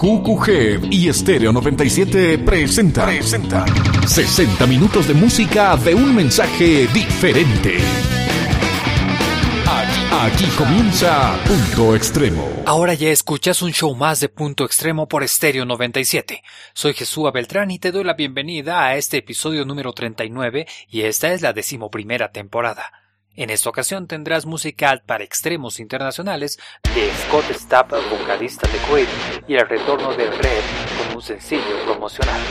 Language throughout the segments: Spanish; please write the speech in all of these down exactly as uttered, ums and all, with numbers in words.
Q Q G y Estéreo noventa y siete presenta, presenta sesenta minutos de música de un mensaje diferente. Aquí, aquí comienza Punto Extremo. Ahora ya escuchas un show más de Punto Extremo por Estéreo noventa y siete. Soy Jesús Beltrán y te doy la bienvenida a este episodio número treinta y nueve y esta es la decimoprimera temporada. En esta ocasión tendrás música para extremos internacionales de Scott Stapp, vocalista de Creed, y el retorno de Red con un sencillo promocional.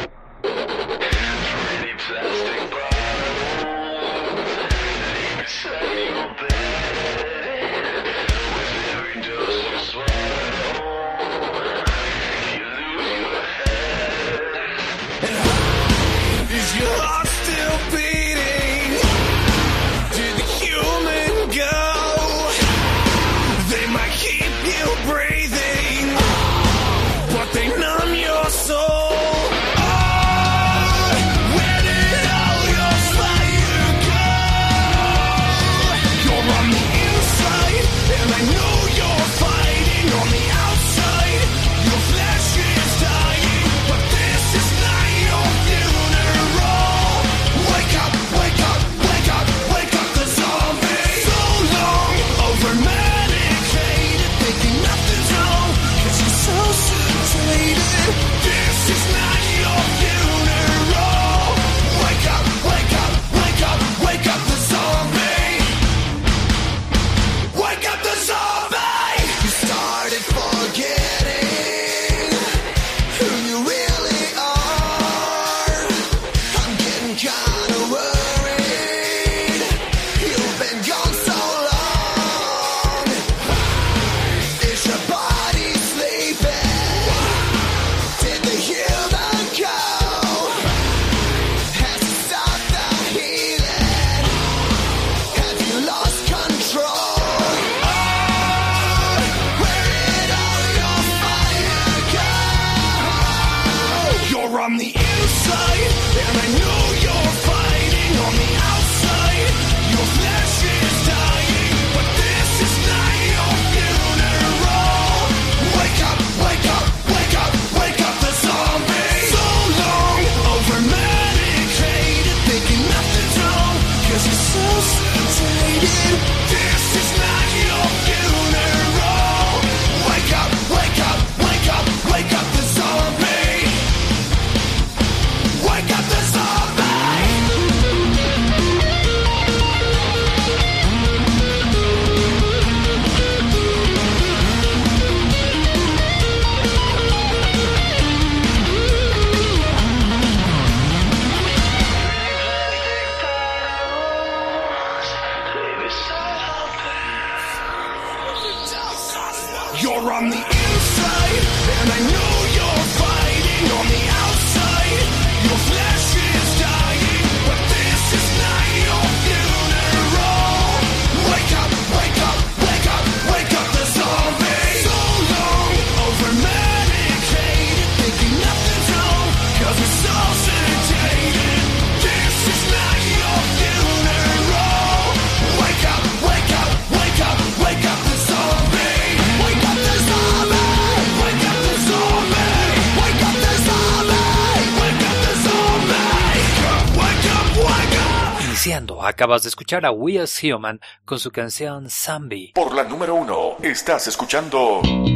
Acabas de escuchar a We As Human con su canción Zombie. Por la número uno, estás escuchando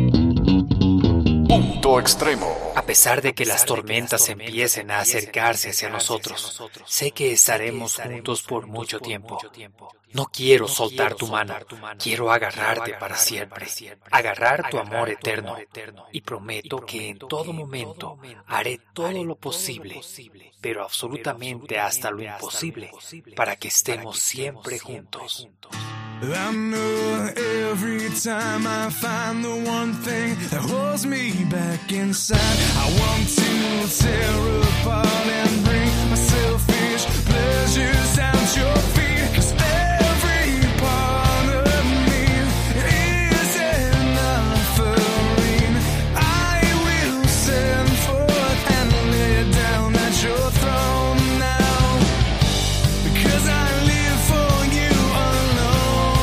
Punto Extremo. A pesar de que las tormentas empiecen a acercarse hacia nosotros, sé que estaremos juntos por mucho tiempo. No quiero soltar tu mano, quiero agarrarte para siempre, agarrar tu amor eterno. Y prometo que en todo momento haré todo lo posible, pero absolutamente hasta lo imposible, para que estemos siempre juntos. I know every time I find the one thing that holds me back inside, I want to tear apart and bring my selfish pleasures at your feet, 'cause every part of me is an offering. I will send forth and lay down at your throne now, because I live for you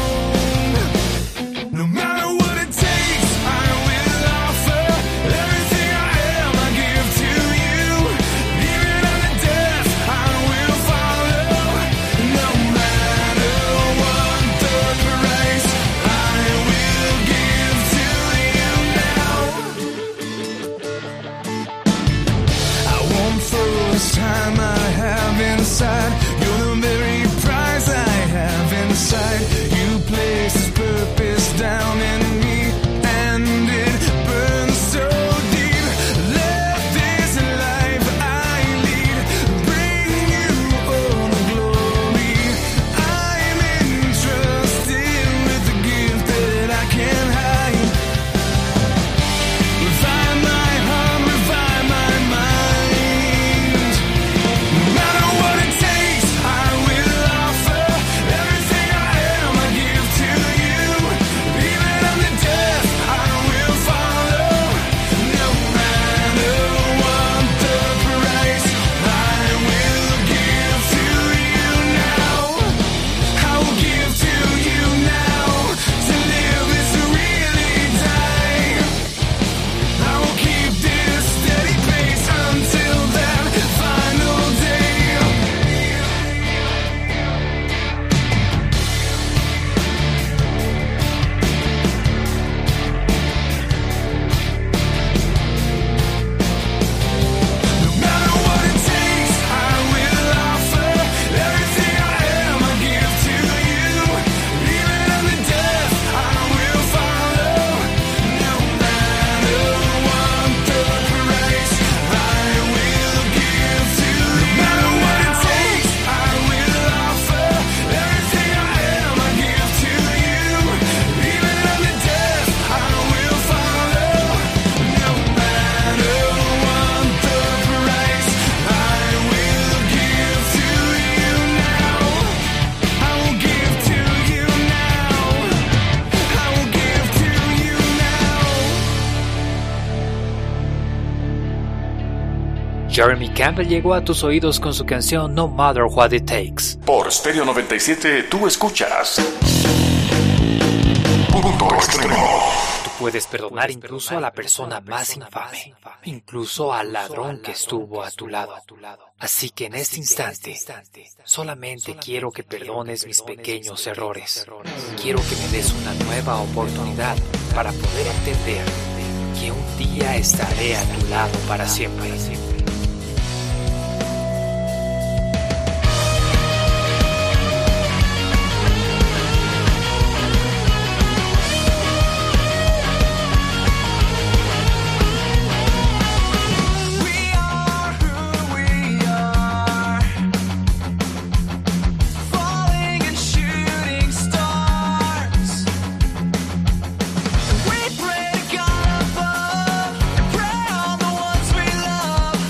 alone. No matter what it takes, I will offer everything. side. You're the very prize I have inside. You place this purpose down in me, and it burns so deep. Left this life I lead, bring you all the glory. I'm entrusted with the gift that I can't hide. Revive my heart, revive my mind. No matter what it takes, I will offer everything I am. I give to you, even unto death. I will follow, no matter what the price. I will give to you now. I will give to you now. To live is to really die. I will keep this steady pace until that final day. No matter what it takes, I will offer everything I am. I give to you, even unto death. I will follow, no matter what the price. I will give to you. No matter what it takes, I will offer everything I am. I give to you, even unto death. I will follow, no matter what the price. I will give to you now. I will give to you now. I will give to you now. Jeremy Campbell llegó a tus oídos con su canción No Matter What It Takes. Por Stereo noventa y siete tú escuchas Punto Extremo. Tú puedes perdonar incluso a la persona más infame, incluso al ladrón que estuvo a tu lado. Así que en este instante, solamente quiero que perdones mis pequeños errores. Quiero que me des una nueva oportunidad para poder entender que un día estaré a tu lado para siempre. We are who we are, falling and shooting stars. We pray to God above, and pray on the ones we love.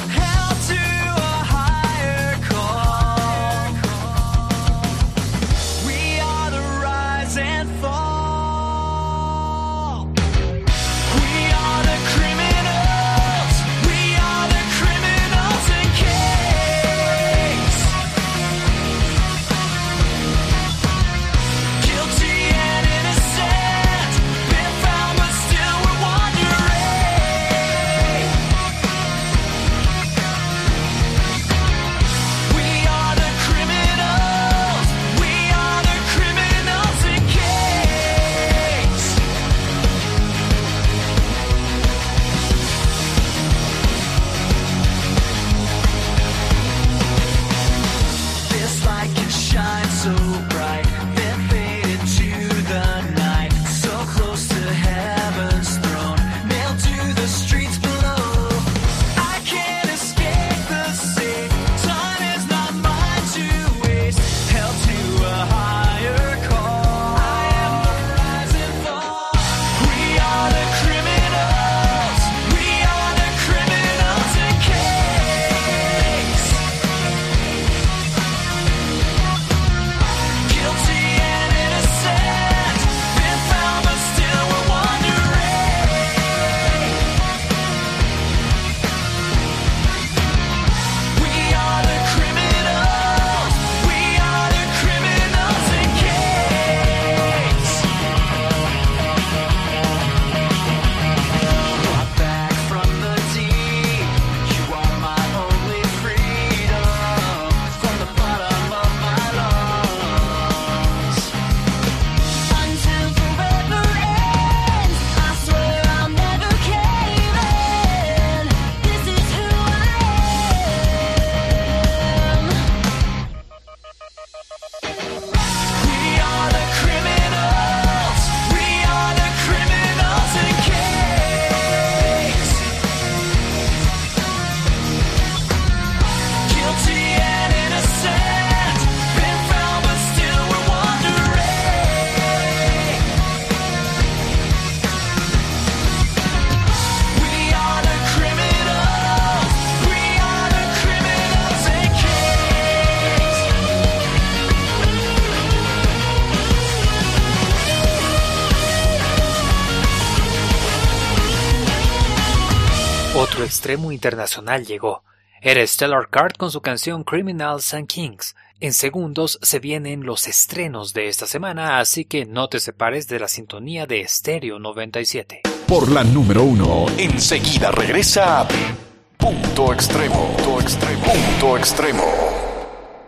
Otro extremo internacional llegó. Era Stellar Card con su canción Criminals and Kings. En segundos se vienen los estrenos de esta semana, así que no te separes de la sintonía de Estéreo noventa y siete. Por la número uno, enseguida regresa Punto Extremo. Punto Extremo. Punto Extremo.